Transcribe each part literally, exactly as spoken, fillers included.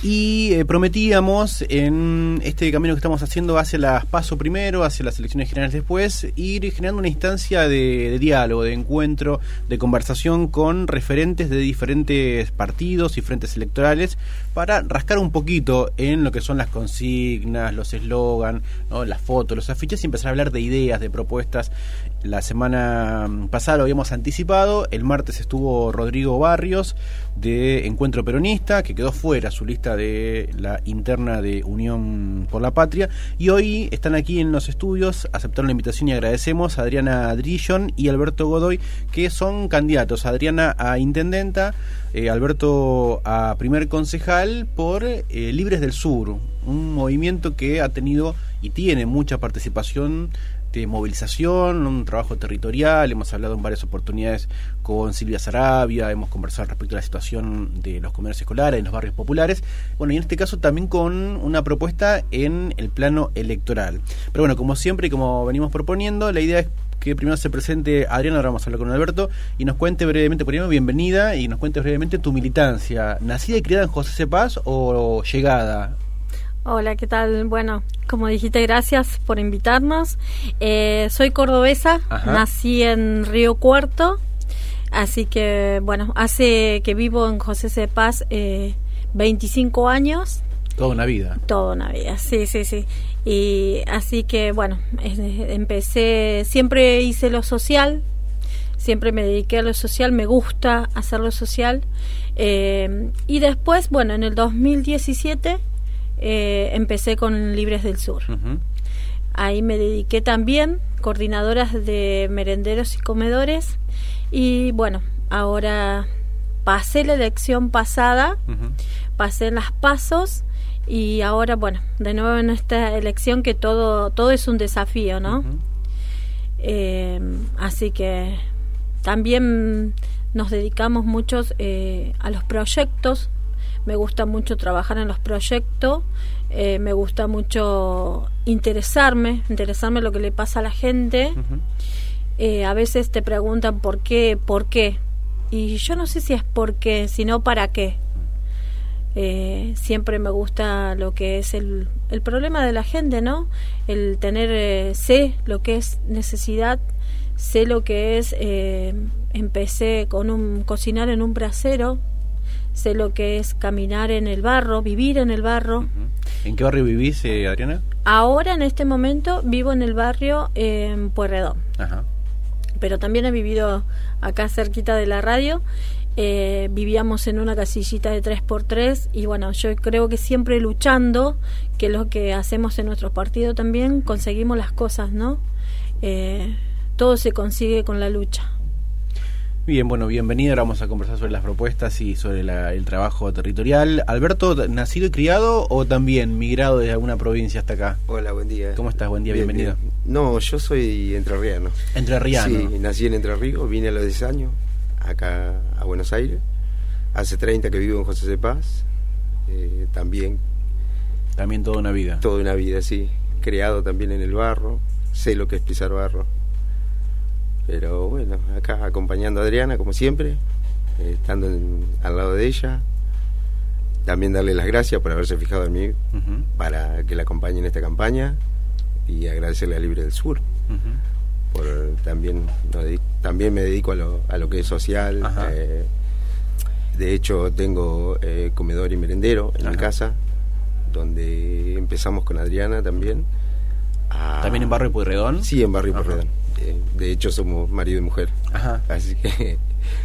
Y eh, prometíamos en este camino que estamos haciendo hacia las PASO primero, hacia las elecciones generales después, ir generando una instancia de, de diálogo, de encuentro, de conversación con referentes de diferentes partidos y frentes electorales para rascar un poquito en lo que son las consignas, los eslogan, ¿no?, las fotos, los afiches y empezar a hablar de ideas, de propuestas. La semana pasada lo habíamos anticipado, el martes estuvo Rodrigo Barrios de Encuentro Peronista, que quedó fuera su lista de la interna de Unión por la Patria, y hoy están aquí en los estudios, aceptaron la invitación y agradecemos a Adriana Drillon y Alberto Godoy, que son candidatos, Adriana a intendenta, eh, Alberto a primer concejal por eh, Libres del Sur, un movimiento que ha tenido y tiene mucha participación de movilización, un trabajo territorial. Hemos hablado en varias oportunidades con Silvia Sarabia, hemos conversado respecto a la situación de los comedores escolares en los barrios populares, bueno, y en este caso también con una propuesta en el plano electoral. Pero bueno, como siempre y como venimos proponiendo, la idea es que primero se presente Adriana, ahora vamos a hablar con Alberto, y nos cuente brevemente, primero bienvenida, y nos cuente brevemente tu militancia. ¿Nacida y criada en José C. Paz o llegada? Hola, ¿qué tal? Bueno, como dijiste, gracias por invitarnos. Eh, soy cordobesa, Ajá. nací en Río Cuarto, así que, bueno, hace que vivo en José C. Paz eh, veinticinco años. Toda una vida. Toda una vida, sí, sí, sí. Y así que, bueno, eh, empecé, siempre hice lo social, siempre me dediqué a lo social, me gusta hacer lo social. Eh, y después, bueno, en el dos mil diecisiete... Eh, empecé con Libres del Sur. Uh-huh. Ahí me dediqué también, coordinadoras de merenderos y comedores, y bueno, ahora pasé la elección pasada, uh-huh. pasé en las PASOs, y ahora, bueno, de nuevo en esta elección que todo, todo es un desafío, ¿no? Uh-huh. Eh, así que también nos dedicamos muchos eh, a los proyectos. Me gusta mucho trabajar en los proyectos, eh, me gusta mucho interesarme, interesarme en lo que le pasa a la gente. Uh-huh. Eh, a veces te preguntan por qué, por qué. Y yo no sé si es por qué, sino para qué. Eh, siempre me gusta lo que es el, el problema de la gente, ¿no? El tener, eh, sé lo que es necesidad, sé lo que es, eh, empecé con un cocinar en un brasero. Sé lo que es caminar en el barro, vivir en el barro. Uh-huh. ¿En qué barrio vivís, eh, Adriana? Ahora, en este momento, vivo en el barrio eh, en Pueyrredón. Ajá. Pero también he vivido acá cerquita de la radio. Eh, vivíamos en una casillita de tres por tres y bueno, yo creo que siempre luchando, que es lo que hacemos en nuestro partido también, conseguimos las cosas, ¿no? Eh, todo se consigue con la lucha. Bien, bueno, bienvenida. Ahora vamos a conversar sobre las propuestas y sobre la, el trabajo territorial. Alberto, ¿nacido y criado o también migrado desde alguna provincia hasta acá? Hola, buen día. ¿Cómo estás? Buen día, bien, bienvenido. Bien. No, yo soy entrerriano. ¿Entrerriano? Sí, nací en Entre Ríos, vine a los diez años, acá a Buenos Aires. Hace treinta que vivo en José C. Paz, eh, también. También toda una vida. Toda una vida, sí. Creado también en el barro, sé lo que es pisar barro. Pero bueno, acá acompañando a Adriana, como siempre, eh, estando en, al lado de ella. También darle las gracias por haberse fijado en mí, uh-huh. para que la acompañe en esta campaña, y agradecerle a Libre del Sur. Uh-huh. Por también, no, también me dedico a lo, a lo que es social. Uh-huh. Eh, de hecho, tengo eh, comedor y merendero en, uh-huh. mi casa, donde empezamos con Adriana también. A... ¿También en Barrio Pueyrredón? Sí, en Barrio uh-huh. Pueyrredón. De hecho somos marido y mujer. Ajá. Así que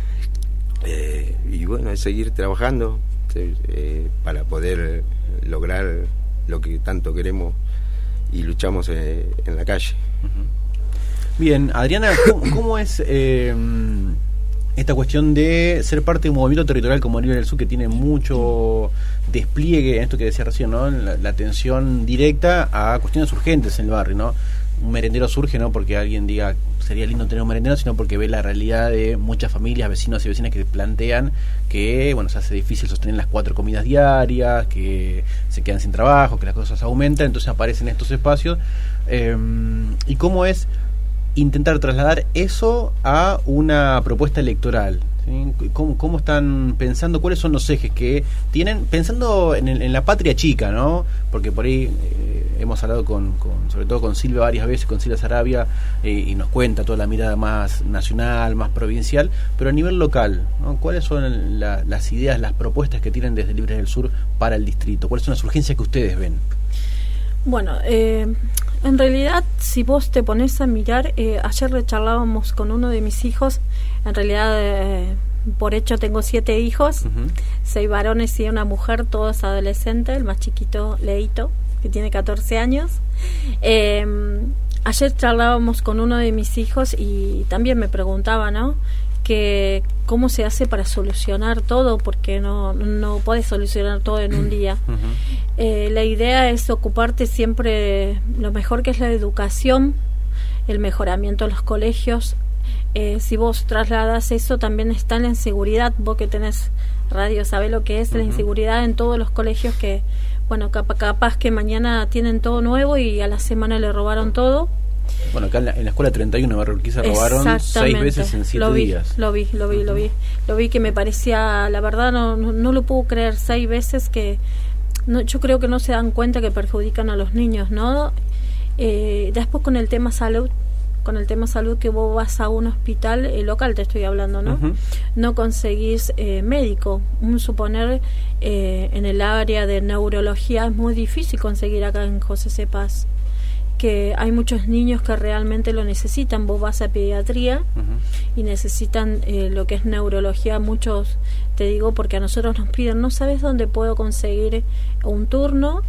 eh, y bueno, es seguir trabajando eh, para poder lograr lo que tanto queremos y luchamos eh, en la calle. Uh-huh. Bien, Adriana, ¿cómo, cómo es eh, esta cuestión de ser parte de un movimiento territorial como Libre del Sur, que tiene mucho despliegue en esto que decía recién, ¿no? La, la atención directa a cuestiones urgentes en el barrio, ¿no? Un merendero surge no porque alguien diga sería lindo tener un merendero, sino porque ve la realidad de muchas familias, vecinos y vecinas que plantean que bueno, se hace difícil sostener las cuatro comidas diarias, que se quedan sin trabajo, que las cosas aumentan, entonces aparecen estos espacios. Eh, ¿Y cómo es intentar trasladar eso a una propuesta electoral? ¿sí? ¿Cómo, ¿Cómo están pensando? ¿Cuáles son los ejes que tienen? Pensando en, el, en la patria chica, ¿no? Porque por ahí eh, hemos hablado con, con, sobre todo con Silvia varias veces, con Silvia Sarabia, eh, y nos cuenta toda la mirada más nacional, más provincial, pero a nivel local, ¿no? ¿Cuáles son la, las ideas, las propuestas que tienen desde Libres del Sur para el distrito? ¿Cuáles son las urgencias que ustedes ven? Bueno, eh, en realidad, si vos te pones a mirar, eh, ayer le charlábamos con uno de mis hijos, en realidad, eh, por hecho tengo siete hijos, uh-huh. seis varones y una mujer, todos adolescentes, el más chiquito, Leito, que tiene catorce años. Eh, ayer charlábamos con uno de mis hijos y también me preguntaba, ¿no?, que cómo se hace para solucionar todo, porque no no puedes solucionar todo en un día. Uh-huh. Eh, la idea es ocuparte siempre lo mejor que es la educación, el mejoramiento de los colegios. Eh, si vos trasladas eso, también está en la inseguridad. Vos que tenés radio, sabés lo que es, uh-huh, la inseguridad en todos los colegios, que bueno, cap- capaz que mañana tienen todo nuevo y a la semana le robaron todo. Bueno, acá en la, en la escuela treinta y uno de Barrio Urquiza robaron seis veces en siete lo vi, días. Lo vi, lo vi, uh-huh. lo vi. Lo vi que me parecía, la verdad, no, no, no lo puedo creer, seis veces que... No, yo creo que no se dan cuenta que perjudican a los niños, ¿no? Eh, después con el tema salud, con el tema salud, que vos vas a un hospital eh, local, te estoy hablando, ¿no? Uh-huh. No conseguís eh, médico. Un suponer, eh, en el área de neurología es muy difícil conseguir acá en José C. Paz, que hay muchos niños que realmente lo necesitan. Vos vas a pediatría, uh-huh, y necesitan eh, lo que es neurología. Muchos, te digo, porque a nosotros nos piden, no sabes dónde puedo conseguir un turno.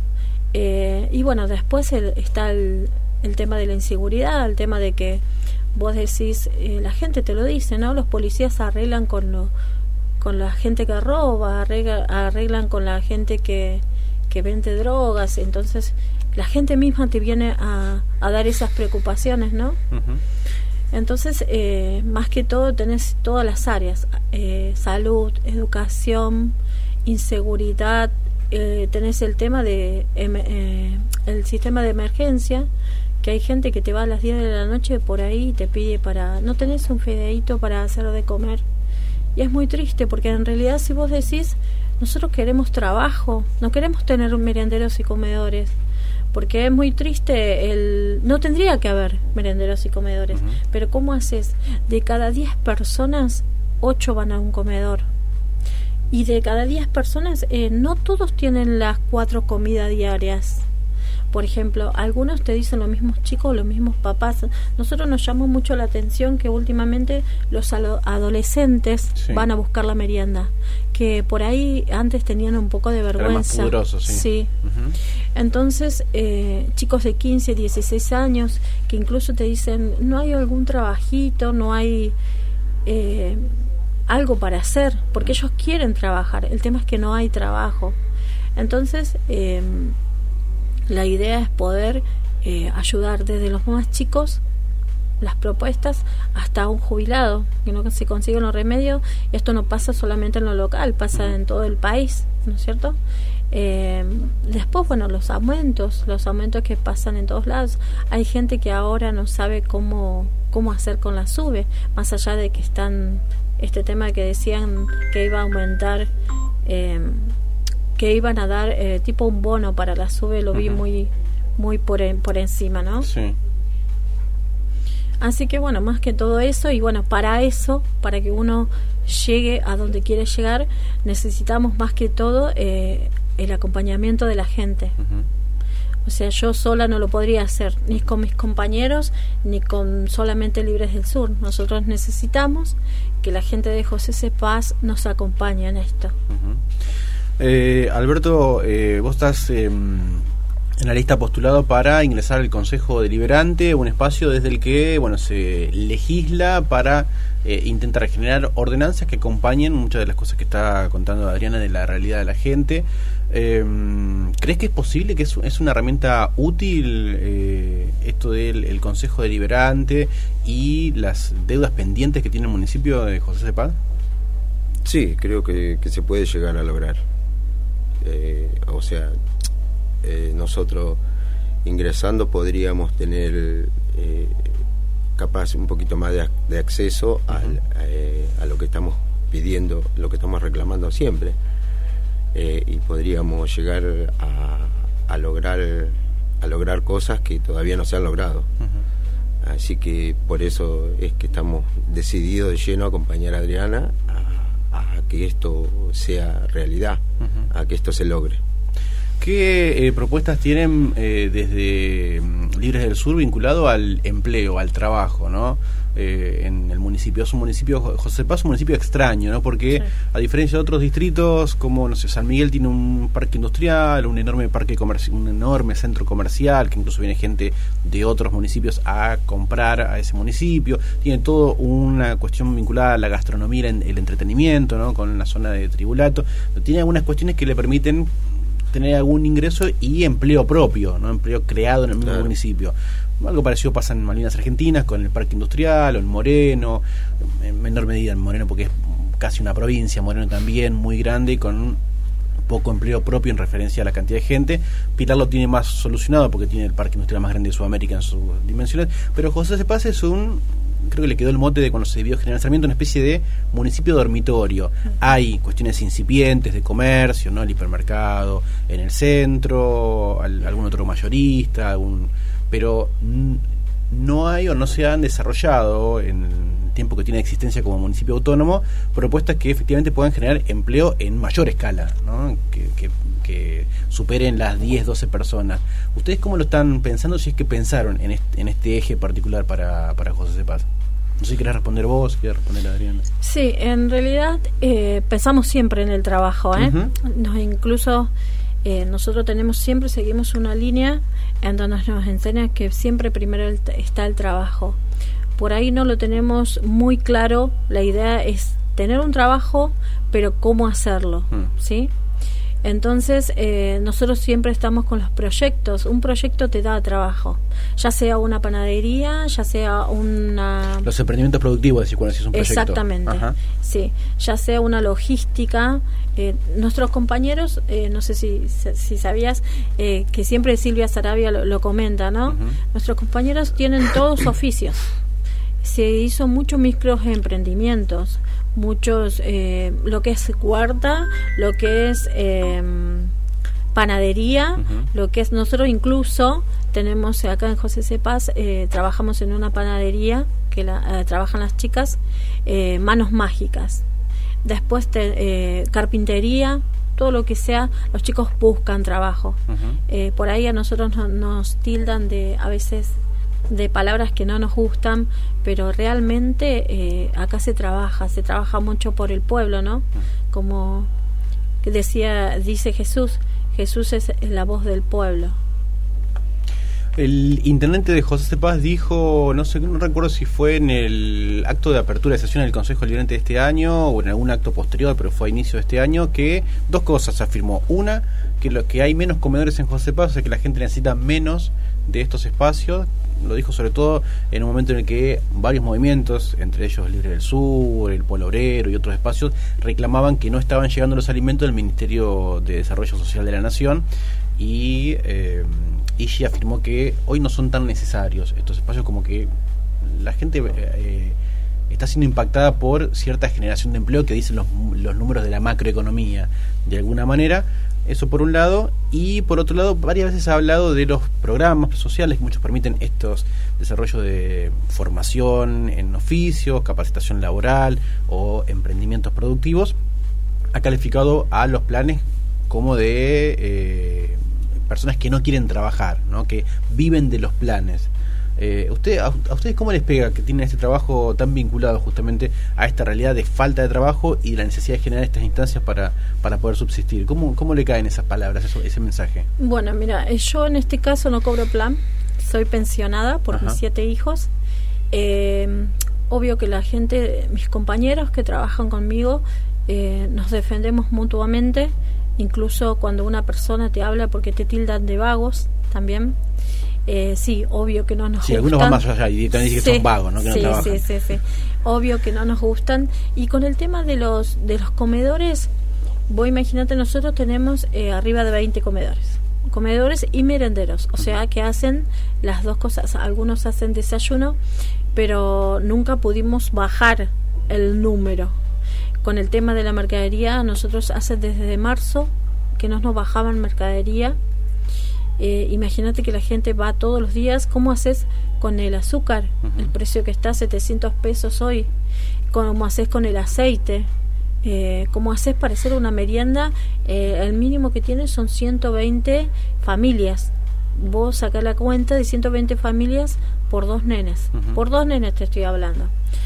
Eh, y bueno, después el, está el, el tema de la inseguridad, el tema de que vos decís, eh, la gente te lo dice, ¿no? Los policías arreglan con lo con la gente que roba, arregla, arreglan con la gente que, que vende drogas. Entonces la gente misma te viene a, a dar esas preocupaciones, ¿no? Uh-huh. Entonces, eh, más que todo tenés todas las áreas, eh, salud, educación, inseguridad, eh, tenés el tema de eh, el sistema de emergencia, que hay gente que te va a las diez de la noche por ahí y te pide para... No tenés un fideíto para hacer de comer. Y es muy triste, porque en realidad, si vos decís, nosotros queremos trabajo, no queremos tener merenderos y comedores, porque es muy triste, el no tendría que haber merenderos y comedores, uh-huh, pero ¿cómo haces? De cada diez personas, ocho van a un comedor, y de cada diez personas, eh, no todos tienen las cuatro comidas diarias. Por ejemplo, algunos te dicen, los mismos chicos, los mismos papás. Nosotros nos llamó mucho la atención que últimamente los adolescentes, sí, van a buscar la merienda, que por ahí antes tenían un poco de vergüenza. Era más pudoroso, sí. Sí. Uh-huh. Entonces, eh, chicos de quince, dieciséis años, que incluso te dicen, no hay algún trabajito, no hay eh, algo para hacer, porque ellos quieren trabajar. El tema es que no hay trabajo. Entonces, eh, la idea es poder eh, ayudar desde los más chicos, las propuestas, hasta un jubilado, que no se consiguen los remedios. Y esto no pasa solamente en lo local, pasa en todo el país, ¿no es cierto? Eh, después, bueno, los aumentos, los aumentos que pasan en todos lados. Hay gente que ahora no sabe cómo, cómo hacer con la SUBE, más allá de que están, este tema que decían que iba a aumentar, eh, que iban a dar eh, tipo un bono para la SUBE, lo vi uh-huh, muy muy por, en, por encima, ¿no? Sí. Así que bueno, más que todo eso, y bueno, para eso, para que uno llegue a donde quiere llegar, necesitamos más que todo eh, el acompañamiento de la gente. Uh-huh. O sea, yo sola no lo podría hacer, ni con mis compañeros, ni con solamente Libres del Sur. Nosotros necesitamos que la gente de José C. Paz nos acompañe en esto. Uh-huh. Eh, Alberto, eh, vos estás eh, en la lista postulado para ingresar al Consejo Deliberante, un espacio desde el que, bueno, se legisla para eh, intentar generar ordenanzas que acompañen muchas de las cosas que está contando Adriana de la realidad de la gente. Eh, ¿Crees que es posible, que es, es una herramienta útil eh, esto del el Consejo Deliberante y las deudas pendientes que tiene el municipio de José C. Paz? Sí, creo que, que se puede llegar a lograr. Eh, o sea, eh, nosotros ingresando podríamos tener eh, capaz un poquito más de, de acceso uh-huh, al, eh, a lo que estamos pidiendo lo que estamos reclamando siempre, eh, y podríamos llegar a, a lograr a lograr cosas que todavía no se han logrado. Uh-huh. Así que por eso es que estamos decididos de lleno a acompañar a Adriana a, a que esto sea realidad, uh-huh. a que esto se logre. ¿Qué eh, propuestas tienen eh, desde um, Libres del Sur vinculado al empleo, al trabajo, ¿no? Eh, en el municipio. Es un municipio, José Paz, un municipio extraño, ¿no? Porque sí. a diferencia de otros distritos, como no sé, San Miguel tiene un parque industrial, un enorme parque comercial, un enorme centro comercial, que incluso viene gente de otros municipios a comprar a ese municipio. Tiene todo una cuestión vinculada a la gastronomía, el entretenimiento, ¿no? Con la zona de Tribulato. Tiene algunas cuestiones que le permiten tener algún ingreso y empleo propio, no empleo creado en el mismo claro. municipio. Algo parecido pasa en Malvinas Argentinas con el parque industrial o en Moreno, en menor medida en Moreno porque es casi una provincia, Moreno también muy grande con poco empleo propio en referencia a la cantidad de gente. Pilar lo tiene más solucionado porque tiene el parque industrial más grande de Sudamérica en sus dimensiones, pero José de Paz es un, creo que le quedó el mote de cuando se debió General Sarmiento, una especie de municipio dormitorio. Hay cuestiones incipientes de comercio, ¿no? El hipermercado en el centro, al, algún otro mayorista, algún, pero n- no hay o no se han desarrollado en el tiempo que tiene de existencia como municipio autónomo propuestas que efectivamente puedan generar empleo en mayor escala, ¿no? que, que, que superen las diez, doce personas. ¿Ustedes cómo lo están pensando, si es que pensaron en este, en este eje particular para, para José de Paz? No sé si querés responder vos, querés responder Adriana. Sí, en realidad eh, pensamos siempre en el trabajo, ¿eh? Uh-huh. Nos incluso eh, nosotros tenemos siempre, seguimos una línea en donde nos enseñan que siempre primero el, está el trabajo. Por ahí no lo tenemos muy claro, la idea es tener un trabajo, pero cómo hacerlo, uh-huh. ¿sí? Entonces, eh, nosotros siempre estamos con los proyectos. Un proyecto te da trabajo, ya sea una panadería, ya sea una... Los emprendimientos productivos, decís, cuando decís un proyecto. Exactamente, Ajá. sí. Ya sea una logística. Eh, nuestros compañeros, eh, no sé si, si sabías, eh, que siempre Silvia Sarabia lo, lo comenta, ¿no? Uh-huh. Nuestros compañeros tienen todos oficios. Se hizo muchos microemprendimientos, muchos, eh, lo que es huerta, lo que es eh, panadería, uh-huh. lo que es, nosotros incluso tenemos acá en José de Paz, eh, trabajamos en una panadería que la, eh, trabajan las chicas, eh, manos mágicas. Después te, eh, carpintería, todo lo que sea, los chicos buscan trabajo. Uh-huh. Eh, por ahí a nosotros no, nos tildan de a veces de palabras que no nos gustan, pero realmente eh, acá se trabaja, se trabaja mucho por el pueblo, ¿no? Como decía, dice Jesús, Jesús es la voz del pueblo. El intendente de José de Paz dijo, no sé, no recuerdo si fue en el acto de apertura de sesión del Consejo Deliberante de este año o en algún acto posterior, pero fue a inicio de este año, que dos cosas afirmó. Una, que lo que hay menos comedores en José de Paz, o sea que la gente necesita menos de estos espacios. Lo dijo sobre todo en un momento en el que varios movimientos, entre ellos Libre del Sur, el Pueblo Obrero y otros espacios, reclamaban que no estaban llegando los alimentos del Ministerio de Desarrollo Social de la Nación, y eh, Igi afirmó que hoy no son tan necesarios estos espacios, como que la gente eh, está siendo impactada por cierta generación de empleo que dicen los, los números de la macroeconomía de alguna manera. Eso por un lado, y por otro lado varias veces ha hablado de los programas sociales que muchos permiten estos desarrollos de formación en oficios, capacitación laboral o emprendimientos productivos. Ha calificado a los planes como de eh, personas que no quieren trabajar, ¿no? Que viven de los planes. Eh, usted, a, ¿A ustedes cómo les pega que tienen este trabajo tan vinculado justamente a esta realidad de falta de trabajo y la necesidad de generar estas instancias para, para poder subsistir? ¿Cómo, cómo le caen esas palabras, eso, ese mensaje? Bueno, mira, yo en este caso no cobro plan, soy pensionada por Ajá. mis siete hijos. Eh, obvio que la gente, mis compañeros que trabajan conmigo, eh, nos defendemos mutuamente, incluso cuando una persona te habla porque te tildan de vagos también. Eh, sí, obvio que no nos sí, gustan. Algunos van más allá y también dicen que sí, son vagos, ¿no? Que sí, no trabajan. Sí, sí, sí. Obvio que no nos gustan. Y con el tema de los de los comedores, vos imagínate, nosotros tenemos eh, arriba de veinte comedores. Comedores y merenderos, o sea que hacen las dos cosas. Algunos hacen desayuno, pero nunca pudimos bajar el número. con el tema de la mercadería, nosotros hace desde marzo que no nos bajaban mercadería. Eh, imagínate que la gente va todos los días. ¿Cómo haces con el azúcar? Uh-huh. El precio que está, setecientos pesos hoy. ¿Cómo haces con el aceite? Eh, ¿Cómo haces para hacer una merienda? Eh, el mínimo que tienes son ciento veinte familias. Vos sacás la cuenta de ciento veinte familias por dos nenes. Uh-huh. Por dos nenes te estoy hablando.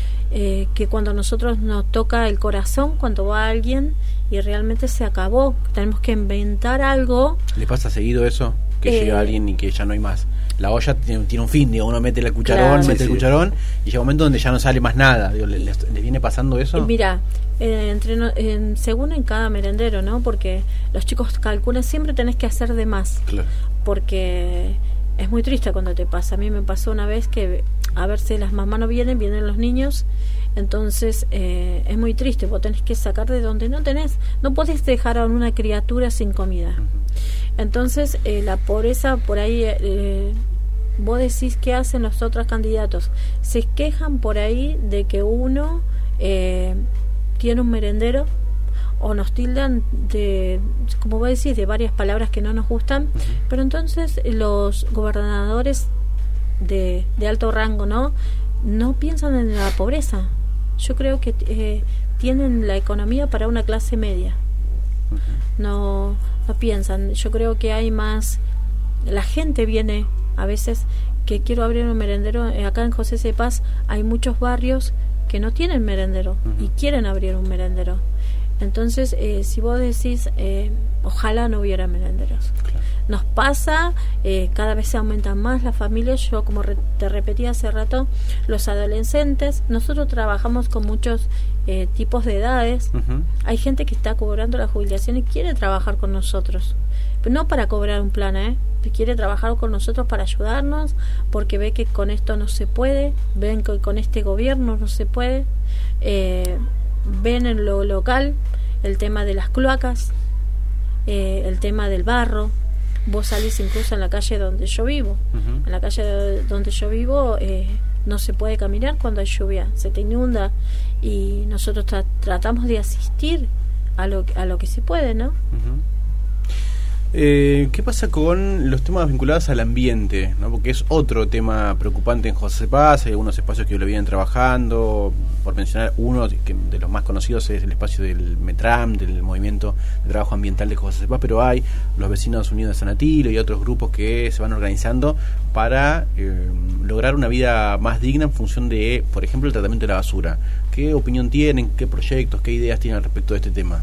Eh, que cuando a nosotros nos toca el corazón, cuando va alguien y realmente se acabó, tenemos que inventar algo. ¿Le pasa seguido eso? Que eh, llega alguien y que ya no hay más. La olla tiene, tiene un fin, digo, uno mete el cucharón, claro, mete sí, el sí. cucharón y llega un momento donde ya no sale más nada. Digo, ¿le, le, le viene pasando eso? Mira, eh, entre no, eh, según en cada merendero, ¿no? Porque los chicos calculan, siempre tenés que hacer de más. Claro. Porque es muy triste cuando te pasa. A mí me pasó una vez que a ver si las mamás no vienen, vienen los niños, entonces eh, es muy triste. Vos tenés que sacar de donde no tenés, no podés dejar a una criatura sin comida. Uh-huh. Entonces eh, la pobreza por ahí, eh, vos decís qué hacen los otros candidatos, se quejan por ahí de que uno eh, tiene un merendero, o nos tildan de, como vos decís, de varias palabras que no nos gustan. Uh-huh. Pero entonces los gobernadores de, de alto rango, ¿no? No piensan en la pobreza. Yo creo que eh, tienen la economía para una clase media. Uh-huh. No, no piensan. Yo creo que hay más. La gente viene a veces que quiero abrir un merendero. Acá en José C. Paz hay muchos barrios que no tienen merendero. Uh-huh. Y quieren abrir un merendero. Entonces, eh, si vos decís, eh, ojalá no hubiera merenderos. Claro. Nos pasa, eh, cada vez se aumentan más las familias. Yo, como re- te repetí hace rato, los adolescentes, nosotros trabajamos con muchos eh, tipos de edades. Uh-huh. Hay gente que está cobrando la jubilación y quiere trabajar con nosotros, pero no para cobrar un plan, ¿eh? Quiere trabajar con nosotros para ayudarnos, porque ve que con esto no se puede, ven que con este gobierno no se puede. Eh, ven en lo local el tema de las cloacas, eh, el tema del barro. Vos salís incluso en la calle donde yo vivo. Uh-huh. En la calle donde yo vivo eh, no se puede caminar cuando hay lluvia, se te inunda, y nosotros tra- tratamos de asistir a lo, a lo que se puede, ¿no? Uh-huh. Eh, ¿Qué pasa con los temas vinculados al ambiente, ¿no? Porque es otro tema preocupante en José Paz. Hay algunos espacios que lo vienen trabajando. Por mencionar uno que de los más conocidos es el espacio del METRAM, del Movimiento de Trabajo Ambiental de José Paz, pero hay los Vecinos Unidos de San Atilio y otros grupos que se van organizando para eh, lograr una vida más digna en función de, por ejemplo, el tratamiento de la basura. ¿Qué opinión tienen? ¿Qué proyectos? ¿Qué ideas tienen al respecto de este tema?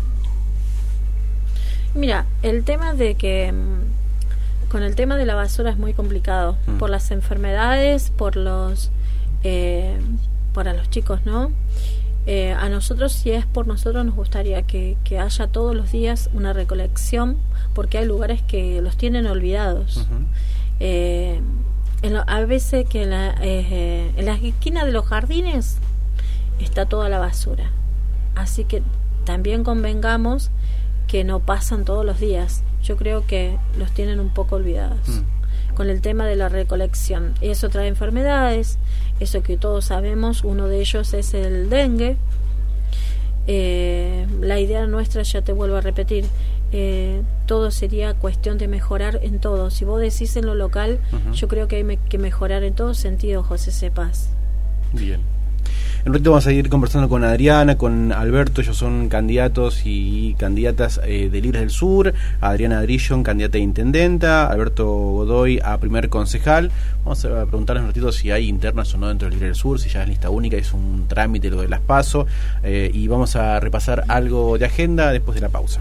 Mira, el tema de que con el tema de la basura es muy complicado mm. por las enfermedades, por los eh, para los chicos, ¿no? Eh, a nosotros, si es por nosotros, nos gustaría que, que haya todos los días una recolección, porque hay lugares que los tienen olvidados. Uh-huh. Eh, en lo, a veces que en la, eh, en las esquinas de los jardines está toda la basura, así que también convengamos que no pasan todos los días. Yo creo que los tienen un poco olvidados mm. con el tema de la recolección. Eso trae enfermedades, eso que todos sabemos. Uno de ellos es el dengue. Eh, la idea nuestra, ya te vuelvo a repetir, eh, todo sería cuestión de mejorar en todo. Si vos decís en lo local, uh-huh. yo creo que hay me- que mejorar en todo sentido, José C. Paz. Bien. En un ratito vamos a seguir conversando con Adriana, con Alberto. Ellos son candidatos y candidatas eh, de Libres del Sur. Adriana Drillon, candidata a intendenta. Alberto Godoy, a primer concejal. Vamos a preguntarles un ratito si hay internas o no dentro de Libres del Sur, si ya es lista única, es un trámite lo de las PASO. Eh, y vamos a repasar algo de agenda después de la pausa.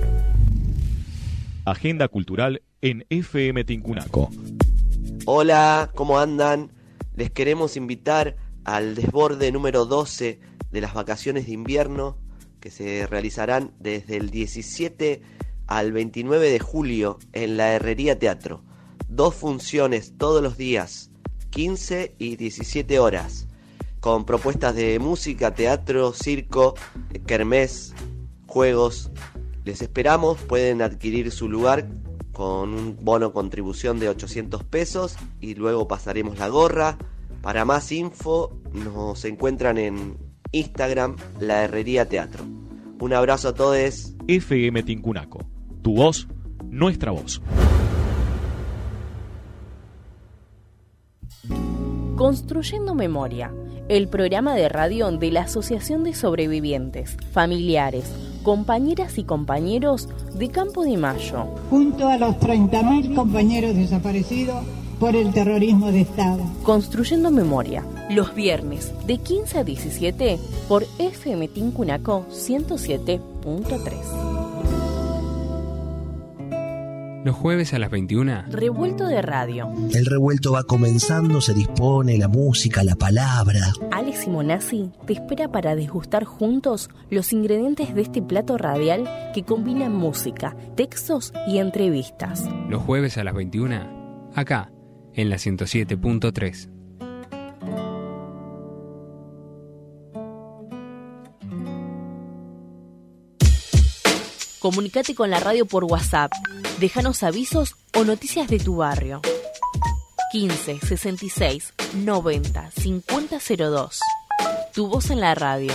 Agenda cultural en F M Tincunaco. Hola, ¿cómo andan? Les queremos invitar al desborde número doce de las vacaciones de invierno, que se realizarán desde el diecisiete al veintinueve de julio en la Herrería Teatro. Dos funciones todos los días, quince y diecisiete horas, con propuestas de música, teatro, circo, kermés, juegos. Les esperamos, pueden adquirir su lugar con un bono contribución de ochocientos pesos y luego pasaremos la gorra. Para más info nos encuentran en Instagram, La Herrería Teatro. Un abrazo a todos. F M Tincunaco, tu voz, nuestra voz. Construyendo Memoria, el programa de radio de la Asociación de Sobrevivientes, Familiares, Compañeras y Compañeros de Campo de Mayo. Junto a los treinta mil compañeros desaparecidos por el terrorismo de Estado. Construyendo Memoria, los viernes de quince a diecisiete por F M Tincunaco ciento siete punto tres. Los jueves a las veintiuna. Revuelto de radio. El revuelto va comenzando, se dispone, la música, la palabra. Alex Simonazzi te espera para degustar juntos los ingredientes de este plato radial que combina música, textos y entrevistas. Los jueves a las veintiuna, acá, en la ciento siete punto tres. Comunicate con la radio por WhatsApp. Déjanos avisos o noticias de tu barrio. quince sesenta y seis noventa cincuenta cero dos. Tu voz en la radio.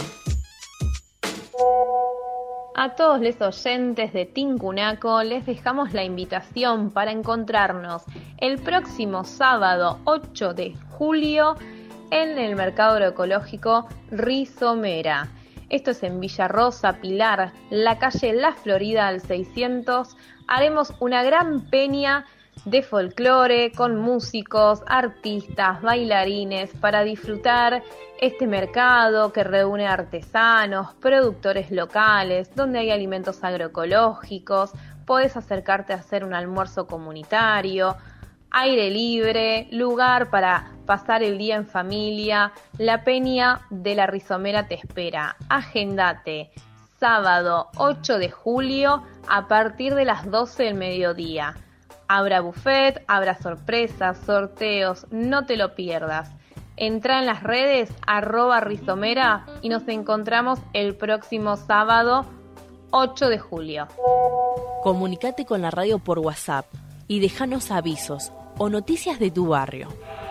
A todos los oyentes de Tincunaco les dejamos la invitación para encontrarnos el próximo sábado ocho de julio en el Mercado Agroecológico Rizomera. Esto es en Villa Rosa, Pilar, la calle La Florida al seiscientos. Haremos una gran peña de folclore con músicos, artistas, bailarines para disfrutar este mercado que reúne artesanos, productores locales, donde hay alimentos agroecológicos. Podés acercarte a hacer un almuerzo comunitario, aire libre, lugar para pasar el día en familia. La peña de la Rizomera te espera. Agendate. Sábado ocho de julio a partir de las doce del mediodía. Habrá buffet, habrá sorpresas, sorteos, no te lo pierdas. Entra en las redes arroba Rizomera y nos encontramos el próximo sábado ocho de julio. Comunicate con la radio por WhatsApp y déjanos avisos o noticias de tu barrio.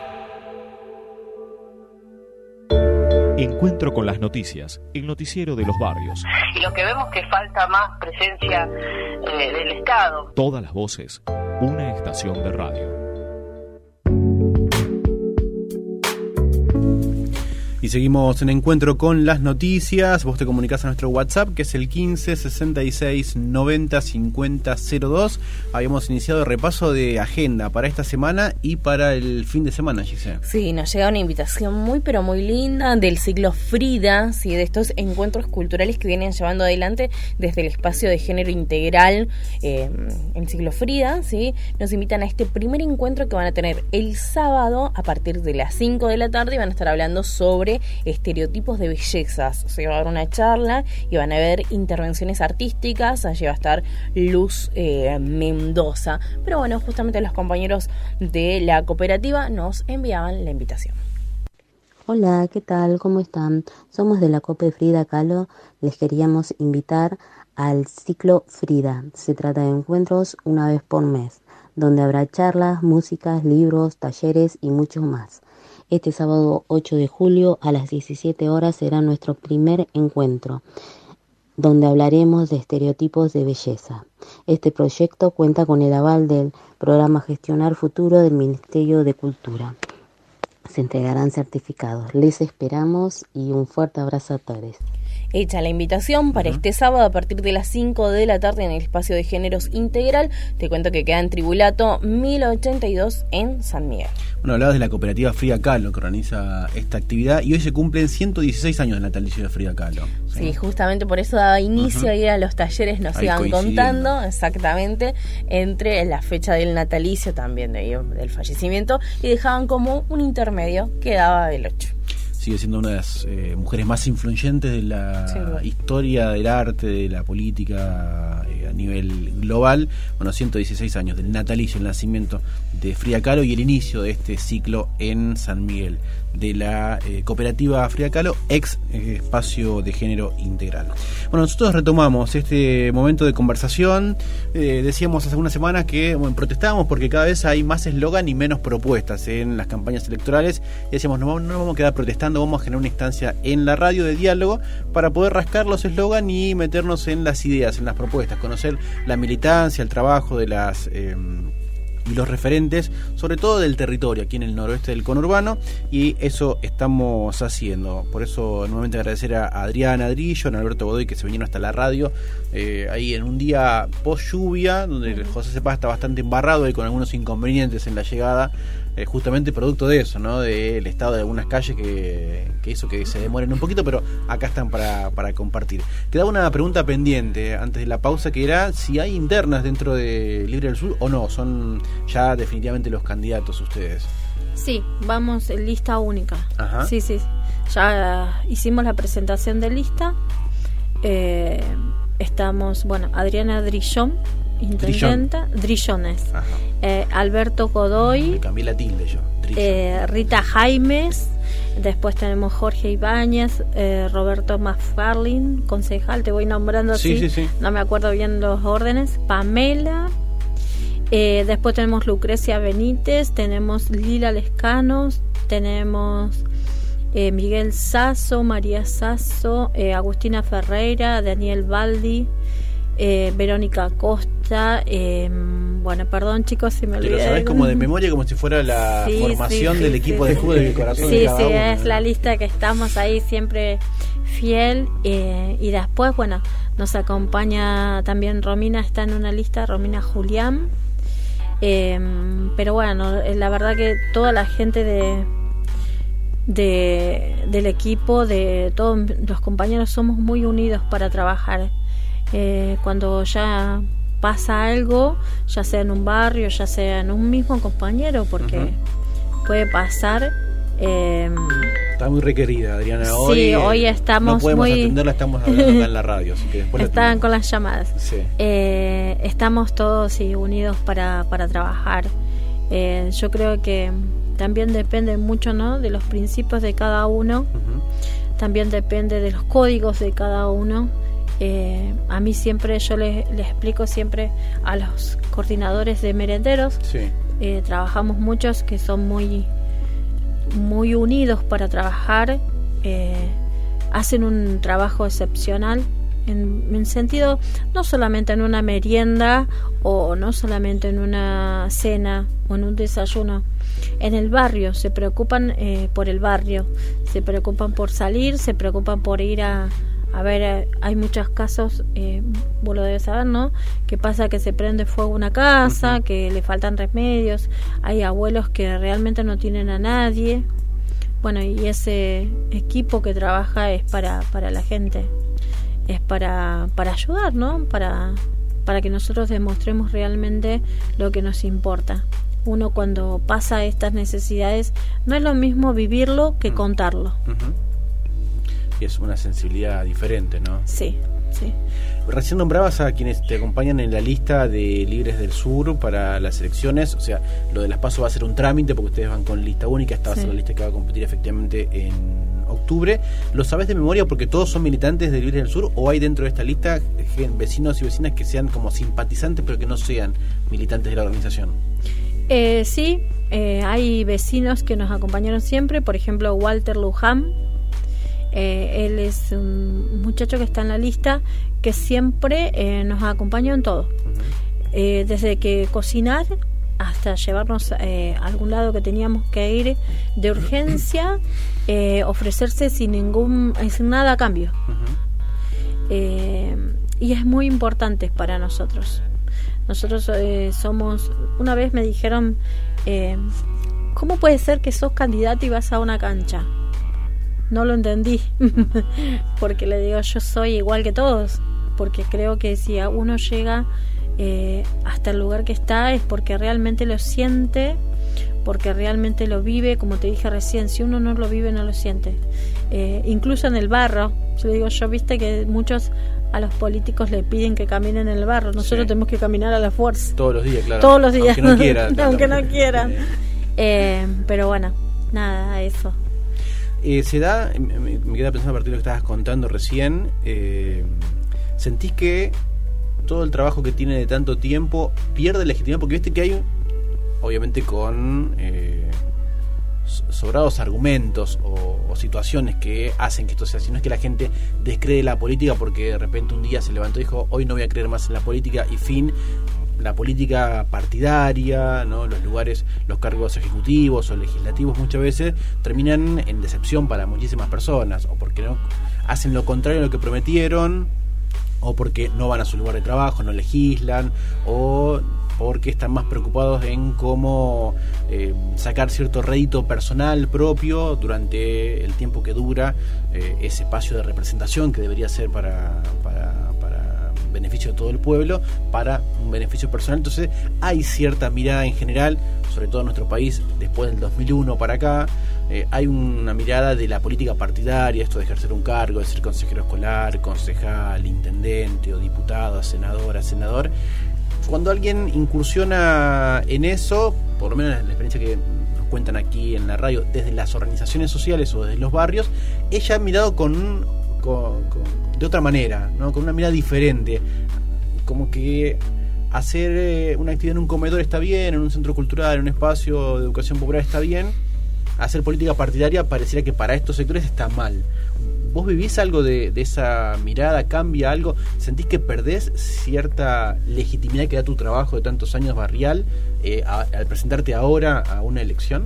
Encuentro con las noticias, el noticiero de los barrios. Y lo que vemos que falta más presencia eh, del Estado. Todas las voces, una estación de radio. Y seguimos en encuentro con las noticias. Vos te comunicás a nuestro WhatsApp, que es el quince sesenta y seis noventa cincuenta cero dos. Habíamos iniciado el repaso de agenda para esta semana y para el fin de semana, Giselle. Sí, nos llega una invitación muy pero muy linda del ciclo Frida, ¿sí? De estos encuentros culturales que vienen llevando adelante desde el espacio de género integral, eh, el ciclo Frida, ¿sí? Nos invitan a este primer encuentro que van a tener el sábado a partir de las cinco de la tarde y van a estar hablando sobre estereotipos de bellezas. Se va a dar una charla y van a haber intervenciones artísticas. Allí va a estar Luz eh, Mendoza. Pero bueno, justamente los compañeros de la cooperativa nos enviaban la invitación. Hola, ¿qué tal? ¿Cómo están? Somos de la Cope Frida Kahlo. Les queríamos invitar al ciclo Frida. Se trata de encuentros una vez por mes, donde habrá charlas, músicas, libros, talleres y mucho más. Este sábado ocho de julio a las diecisiete horas será nuestro primer encuentro, donde hablaremos de estereotipos de belleza. Este proyecto cuenta con el aval del programa Gestionar Futuro del Ministerio de Cultura. Se entregarán certificados. Les esperamos y un fuerte abrazo a todos. Hecha la invitación para uh-huh. este sábado a partir de las cinco de la tarde en el espacio de géneros integral. Te cuento que queda en Tribulato mil ochenta y dos en San Miguel. Bueno, hablabas de la cooperativa Frida Kahlo que organiza esta actividad y hoy se cumplen ciento dieciséis años del natalicio de Frida Kahlo. Sí, sí, justamente por eso daba inicio uh-huh. ahí a los talleres, nos ahí iban contando exactamente entre la fecha del natalicio también de, del fallecimiento y dejaban como un intermedio que daba el ocho. Sigue siendo una de las eh, mujeres más influyentes de la sí, historia del arte, de la política eh, a nivel global. Bueno, ciento dieciséis años del natalicio, el nacimiento de Frida Kahlo y el inicio de este ciclo en San Miguel de la eh, cooperativa Frida Kahlo, ex eh, espacio de género integral. Bueno, nosotros retomamos este momento de conversación. Eh, decíamos hace unas semanas que bueno, protestábamos porque cada vez hay más eslogan y menos propuestas en las campañas electorales. Y decíamos, no, no vamos a quedar protestando generando, vamos a generar una instancia en la radio de diálogo para poder rascar los eslogan y meternos en las ideas, en las propuestas, conocer la militancia, el trabajo de las... Eh, y los referentes, sobre todo del territorio, aquí en el noroeste del conurbano, y eso estamos haciendo. Por eso nuevamente agradecer a Adriana Drillo, a Alberto Godoy, que se vinieron hasta la radio, eh, ahí en un día post lluvia, donde el José Cepaz está bastante embarrado y con algunos inconvenientes en la llegada, eh, justamente producto de eso, ¿no? Del estado de algunas calles que, que hizo que se demoren un poquito, pero acá están para, para compartir. Quedaba una pregunta pendiente antes de la pausa, que era si hay internas dentro de Libre del Sur o no, son ya definitivamente los candidatos ustedes. Sí, vamos en lista única. Ajá. Sí, sí, ya hicimos la presentación de lista. Eh, estamos, bueno, Adriana Drillón, intendenta, Drillones, eh, Alberto Godoy, me cambié la tilde yo, eh, Rita Jaimes, después tenemos Jorge Ibáñez, eh, Roberto McFarlane, concejal, te voy nombrando así, sí, sí, sí. No me acuerdo bien los órdenes, Pamela, eh, después tenemos Lucrecia Benítez, tenemos Lila Lescanos, tenemos eh, Miguel Sasso, María Sasso, eh, Agustina Ferreira, Daniel Baldi, Eh, Verónica Costa, eh, bueno, perdón chicos si me olvidé. Te lo sabés como de memoria, como si fuera la sí, formación sí, del sí, equipo sí, de sí. fútbol del corazón sí, de cada sí, uno. es la lista que estamos ahí siempre fiel, eh, y después, bueno, nos acompaña también Romina, está en una lista, Romina Julián, eh, pero bueno, la verdad que toda la gente de de del equipo, de todos los compañeros, somos muy unidos para trabajar. Eh, cuando ya pasa algo, ya sea en un barrio, ya sea en un mismo compañero, porque uh-huh. puede pasar. Eh, Está muy requerida, Adriana. Sí, hoy, hoy estamos no podemos muy... atenderla, estamos hablando acá en la radio, así que después están con las llamadas. Sí. Eh, estamos todos sí, unidos para, para trabajar. Eh, yo creo que también depende mucho, ¿no?, de los principios de cada uno. Uh-huh. También depende de los códigos de cada uno. Eh, a mí siempre, yo les, les explico siempre a los coordinadores de merenderos, sí. eh, trabajamos muchos que son muy muy unidos para trabajar, eh, hacen un trabajo excepcional en, en sentido, no solamente en una merienda o no solamente en una cena o en un desayuno, en el barrio, se preocupan eh, por el barrio, se preocupan por salir, se preocupan por ir a A ver, hay muchos casos, eh, vos lo debes saber, ¿no?, que pasa que se prende fuego una casa, uh-huh. que le faltan remedios, hay abuelos que realmente no tienen a nadie. Bueno, y ese equipo que trabaja es para, para la gente, es para, para ayudar, ¿no?, para, para que nosotros demostremos realmente lo que nos importa. Uno cuando pasa estas necesidades, no es lo mismo vivirlo que uh-huh. contarlo. Uh-huh. Es una sensibilidad diferente, ¿no? Sí, sí. Recién nombrabas a quienes te acompañan en la lista de Libres del Sur para las elecciones, o sea, lo de las PASO va a ser un trámite porque ustedes van con lista única, esta va a ser la lista que va a competir efectivamente en octubre. ¿Lo sabés de memoria porque todos son militantes de Libres del Sur o hay dentro de esta lista vecinos y vecinas que sean como simpatizantes pero que no sean militantes de la organización? Eh, sí, eh, hay vecinos que nos acompañaron siempre, por ejemplo Walter Luján. Eh, él es un muchacho que está en la lista que siempre eh, nos acompañó en todo, uh-huh. eh, desde que cocinar hasta llevarnos eh, a algún lado que teníamos que ir de urgencia, eh, ofrecerse sin ningún sin nada a cambio. Uh-huh. eh, y es muy importante para nosotros. Nosotros eh, somos, una vez me dijeron, eh, ¿cómo puede ser que sos candidato y vas a una cancha? No lo entendí, porque le digo, yo soy igual que todos, porque creo que si uno llega eh, hasta el lugar que está es porque realmente lo siente, porque realmente lo vive, como te dije recién, si uno no lo vive no lo siente. Eh, incluso en el barro, yo le digo, yo viste que muchos a los políticos le piden que caminen en el barro, nosotros sí. tenemos que caminar a la fuerza. Todos los días, claro. Todos los días. Aunque no quieran. Aunque no quieran. Eh, pero bueno, nada, eso. Eh, se da, me, me queda pensando a partir de lo que estabas contando recién, eh, ¿sentís que todo el trabajo que tiene de tanto tiempo pierde legitimidad? Porque viste que hay, obviamente con eh, sobrados argumentos o, o situaciones que hacen que esto sea así. No es que la gente descree la política porque de repente un día se levantó y dijo, hoy no voy a creer más en la política y fin. La política partidaria, ¿no? Los lugares, los cargos ejecutivos o legislativos muchas veces terminan en decepción para muchísimas personas, o porque no hacen lo contrario a lo que prometieron, o porque no van a su lugar de trabajo, no legislan, o porque están más preocupados en cómo eh, sacar cierto rédito personal propio durante el tiempo que dura eh, ese espacio de representación que debería ser para, para, para beneficio de todo el pueblo, para un beneficio personal. Entonces hay cierta mirada en general, sobre todo en nuestro país, después del dos mil uno para acá, eh, hay una mirada de la política partidaria, esto de ejercer un cargo, de ser consejero escolar, concejal, intendente o diputado, senadora, senador. Cuando alguien incursiona en eso, por lo menos en la experiencia que nos cuentan aquí en la radio, desde las organizaciones sociales o desde los barrios, ella ha mirado con, con, con de otra manera, ¿no? Con una mirada diferente, como que hacer eh, una actividad en un comedor está bien, en un centro cultural, en un espacio de educación popular está bien, hacer política partidaria pareciera que para estos sectores está mal. ¿Vos vivís algo de, de esa mirada? ¿Cambia algo? ¿Sentís que perdés cierta legitimidad que da tu trabajo de tantos años barrial eh, a, al presentarte ahora a una elección?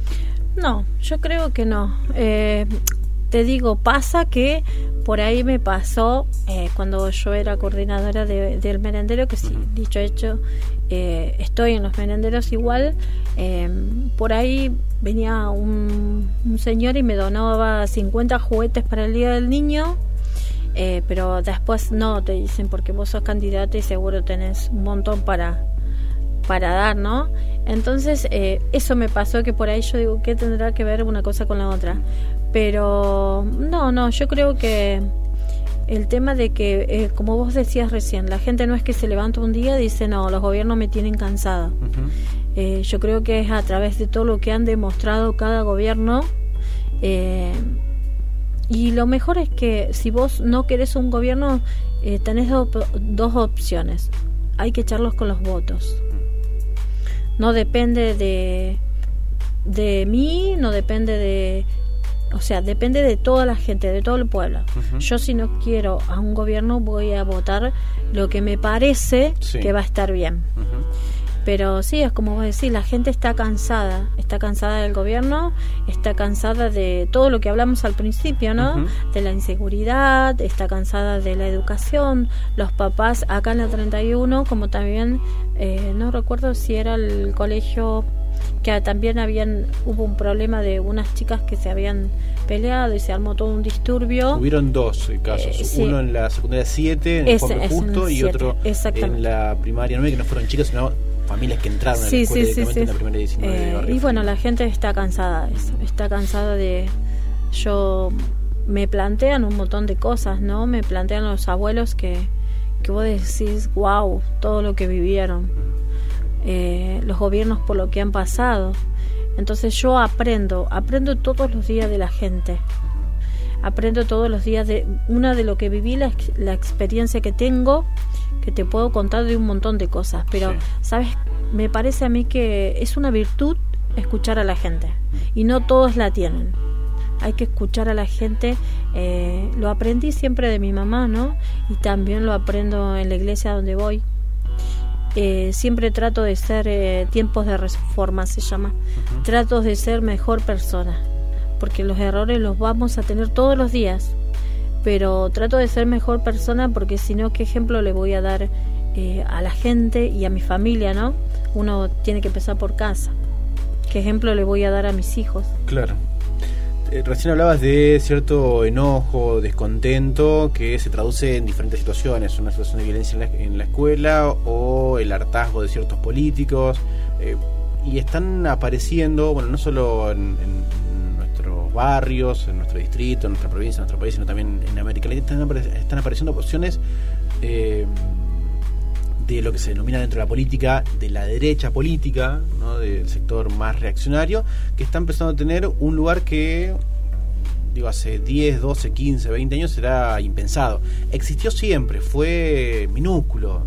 No, yo creo que no. Eh, te digo, pasa que por ahí me pasó eh, cuando yo era coordinadora de, del merendero, que sí, uh-huh. dicho hecho, eh, estoy en los merenderos igual. Eh, por ahí venía un, un señor y me donaba cincuenta juguetes para el Día del Niño, eh, pero después no, te dicen, porque vos sos candidata y seguro tenés un montón para, para dar, ¿no? Entonces, eh, eso me pasó, que por ahí yo digo, ¿qué tendrá que ver una cosa con la otra? Pero no, no, yo creo que el tema de que, eh, como vos decías recién, la gente no es que se levanta un día y dice, no, los gobiernos me tienen cansada. Uh-huh. Eh, yo creo que es a través de todo lo que han demostrado cada gobierno, eh, y lo mejor es que si vos no querés un gobierno, eh, tenés do, dos opciones. Hay que echarlos con los votos. No depende de de mí, no depende de, o sea, depende de toda la gente, de todo el pueblo. Uh-huh. Yo, si no quiero a un gobierno, voy a votar lo que me parece sí. que va a estar bien. Uh-huh. Pero sí, es como vos decís, la gente está cansada, está cansada del gobierno, está cansada de todo lo que hablamos al principio, ¿no? Uh-huh. De la inseguridad, está cansada de la educación. Los papás acá en la treinta y uno, como también, eh, no recuerdo si era el colegio, que también habían hubo un problema de unas chicas que se habían peleado y se armó todo un disturbio. Hubieron dos casos, eh, sí. uno en la secundaria siete, en el Ese, Juan Justo, y siete, otro en la primaria nueve, que no fueron chicos, sino familias que entraron sí, a la escuela sí, directamente sí, sí. en la primera diecinueve eh, de Barrio. Y bueno, la gente está cansada de eso, está cansada de... Yo... Me plantean un montón de cosas, ¿no? Me plantean los abuelos que, que vos decís, wow, todo lo que vivieron, eh, los gobiernos por lo que han pasado. Entonces yo aprendo, aprendo todos los días de la gente. Aprendo todos los días de una de lo que viví, la, la experiencia que tengo, que te puedo contar de un montón de cosas, pero sí. sabes, me parece a mí que es una virtud escuchar a la gente y no todos la tienen. Hay que escuchar a la gente. Eh, lo aprendí siempre de mi mamá, ¿no? Y también lo aprendo en la iglesia donde voy. Eh, siempre trato de ser eh, tiempos de reforma se llama. Uh-huh. Trato de ser mejor persona, porque los errores los vamos a tener todos los días, pero trato de ser mejor persona, porque si no, ¿qué ejemplo le voy a dar eh, a la gente y a mi familia, no? Uno tiene que empezar por casa. ¿Qué ejemplo le voy a dar a mis hijos? Claro. Eh, recién hablabas de cierto enojo, descontento, que se traduce en diferentes situaciones, una situación de violencia en la, en la escuela, o el hartazgo de ciertos políticos, eh, y están apareciendo, bueno, no solo en, en barrios, en nuestro distrito, en nuestra provincia, en nuestro país, sino también en América Latina, están, apare- están apareciendo opciones eh, de lo que se denomina dentro de la política, de la derecha política, ¿no? Del sector más reaccionario, que está empezando a tener un lugar que, digo, hace diez, doce, quince, veinte años era impensado. Existió siempre, fue minúsculo,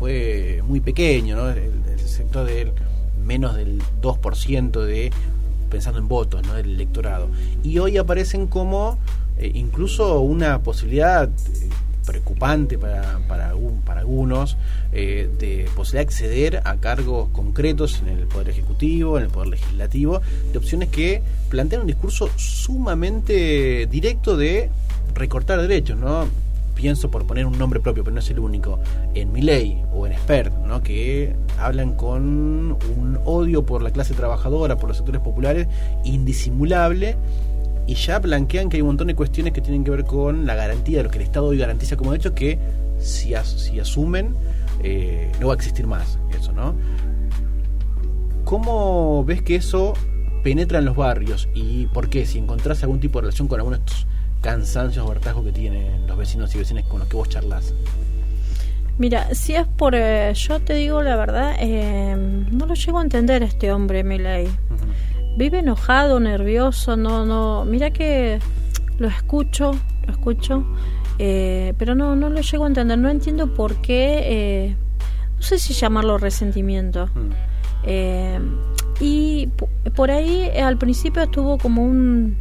fue muy pequeño, ¿no? El, el sector del menos del dos por ciento de pensando en votos, ¿no?, del electorado. Y hoy aparecen como eh, incluso una posibilidad eh, preocupante para, para, para algunos, eh, de posibilidad de acceder a cargos concretos en el Poder Ejecutivo, en el Poder Legislativo, de opciones que plantean un discurso sumamente directo de recortar derechos, ¿no? Pienso, por poner un nombre propio, pero no es el único, en Milei o en Spert, ¿no?, que hablan con un odio por la clase trabajadora, por los sectores populares, indisimulable, y ya blanquean que hay un montón de cuestiones que tienen que ver con la garantía de lo que el Estado hoy garantiza como derecho, que si, as, si asumen, eh, no va a existir más eso, ¿no? ¿Cómo ves que eso penetra en los barrios? ¿Y por qué? Si encontrás algún tipo de relación con algunos de estos cansancios o hartazgos que tienen los vecinos y vecinas con los que vos charlas. Mira, si es por... Eh, yo te digo la verdad, eh, no lo llego a entender este hombre, Milei. Uh-huh. Vive enojado, nervioso, no, no... Mira que lo escucho, lo escucho, eh, pero no, no lo llego a entender. No entiendo por qué, eh, no sé si llamarlo resentimiento. Uh-huh. Eh, y p- por ahí, eh, al principio estuvo como un...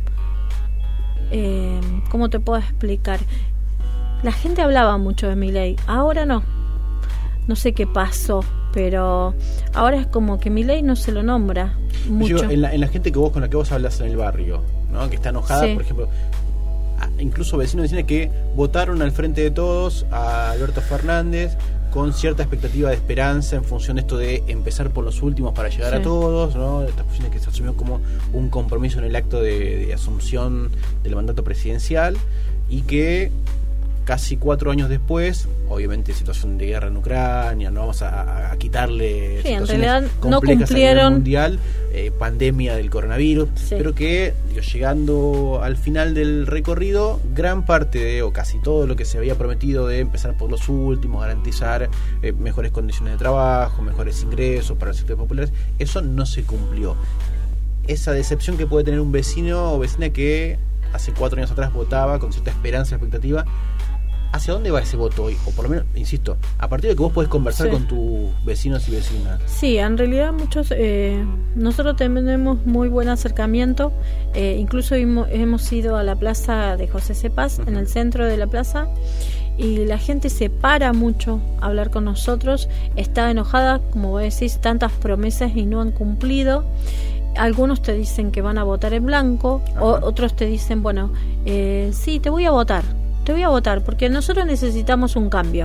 Eh, ¿Cómo te puedo explicar? La gente hablaba mucho de Milei, ahora no. No sé qué pasó, pero ahora es como que Milei no se lo nombra mucho. Yo, en, la, en la gente que vos con la que vos hablas en el barrio, ¿no?, que está enojada, sí. Por ejemplo, incluso vecinos y vecinas que votaron al Frente de Todos a Alberto Fernández con cierta expectativa de esperanza en función de esto de empezar por los últimos para llegar, sí, a todos, ¿no? Estas cuestiones que se asumió como un compromiso en el acto de, de asunción del mandato presidencial, y que casi cuatro años después, obviamente situación de guerra en Ucrania, no vamos a, a quitarle, sí, situaciones en realidad complejas no cumplieron a nivel mundial, eh, pandemia del coronavirus, sí, pero que, digo, llegando al final del recorrido, gran parte de, o casi todo lo que se había prometido de empezar por los últimos, garantizar eh, mejores condiciones de trabajo, mejores ingresos para los sectores populares, eso no se cumplió. Esa decepción que puede tener un vecino o vecina que hace cuatro años atrás votaba con cierta esperanza y expectativa, ¿hacia dónde va ese voto hoy? O por lo menos, insisto, a partir de que vos podés conversar, sí, con tus vecinos y vecinas. Sí, en realidad muchos, eh, nosotros tenemos muy buen acercamiento, eh, incluso hemos, hemos ido a la plaza de José Cepaz, uh-huh, en el centro de la plaza, y la gente se para mucho a hablar con nosotros, está enojada, como vos decís, tantas promesas y no han cumplido. Algunos te dicen que van a votar en blanco, o, otros te dicen, bueno, eh, sí, te voy a votar, te voy a votar, porque nosotros necesitamos un cambio.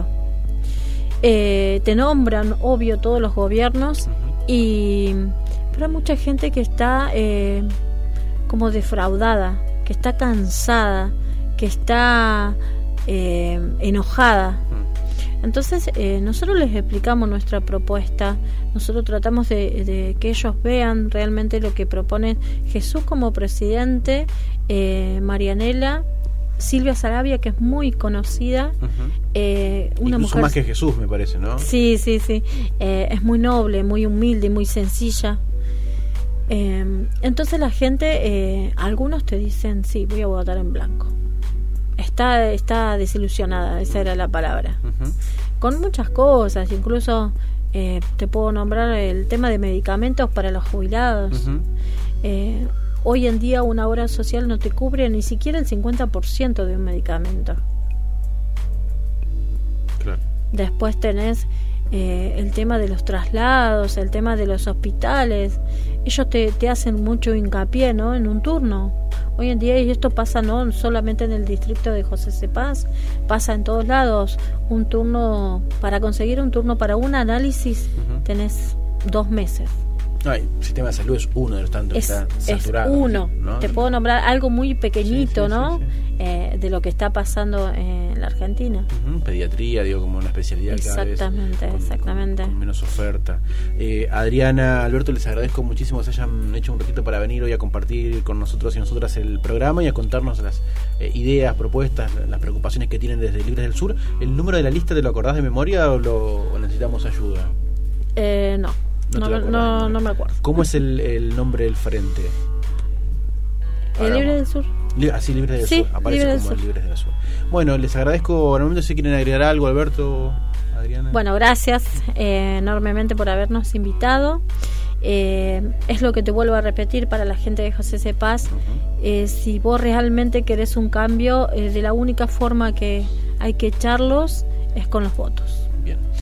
Eh, te nombran, obvio, todos los gobiernos, y pero hay mucha gente que está eh, como defraudada, que está cansada, que está eh, enojada. Entonces eh, nosotros les explicamos nuestra propuesta, nosotros tratamos de, de que ellos vean realmente lo que propone Jesús como presidente, eh, Marianela, Silvia Sarabia, que es muy conocida, uh-huh, eh, una incluso mujer más que Jesús, me parece, ¿no? Sí, sí, sí, eh, es muy noble, muy humilde, muy sencilla. Eh, entonces la gente, eh, algunos te dicen, sí, voy a votar en blanco. Está, está desilusionada, esa era la palabra. Uh-huh. Con muchas cosas, incluso eh, te puedo nombrar el tema de medicamentos para los jubilados. Uh-huh. Eh, hoy en día una obra social no te cubre ni siquiera el cincuenta por ciento de un medicamento. Claro. Después tenés eh, el tema de los traslados, el tema de los hospitales. Ellos te, te hacen mucho hincapié, ¿no?, en un turno. Hoy en día, y esto pasa no solamente en el distrito de José Cepaz, pasa en todos lados. Un turno, para conseguir un turno para un análisis, uh-huh, tenés dos meses. No, el sistema de salud es uno de los tantos es, que está saturado. Es uno. ¿No? Te puedo nombrar algo muy pequeñito, sí, sí, ¿no? Sí, sí. Eh, de lo que está pasando en la Argentina. Uh-huh. Pediatría, digo, como una especialidad exactamente, cada vez con, exactamente. Con, con menos oferta. Eh, Adriana, Alberto, les agradezco muchísimo que se hayan hecho un ratito para venir hoy a compartir con nosotros y nosotras el programa y a contarnos las eh, ideas, propuestas, las preocupaciones que tienen desde Libres del Sur. ¿El número de la lista te lo acordás de memoria o, lo, o necesitamos ayuda? Eh, no. No, no, no, no me acuerdo. ¿Cómo es el, el nombre del frente? ¿El Libre del Sur? Li- así, Libres del sí, Sur. Aparece Libre como del el Libres del Sur. Bueno, les agradezco. Normalmente si quieren agregar algo, Alberto, Adriana. Bueno, gracias eh, enormemente por habernos invitado. Eh, es lo que te vuelvo a repetir para la gente de José C. Paz. Uh-huh. Eh, si vos realmente querés un cambio, eh, de la única forma que hay que echarlos es con los votos. Bien.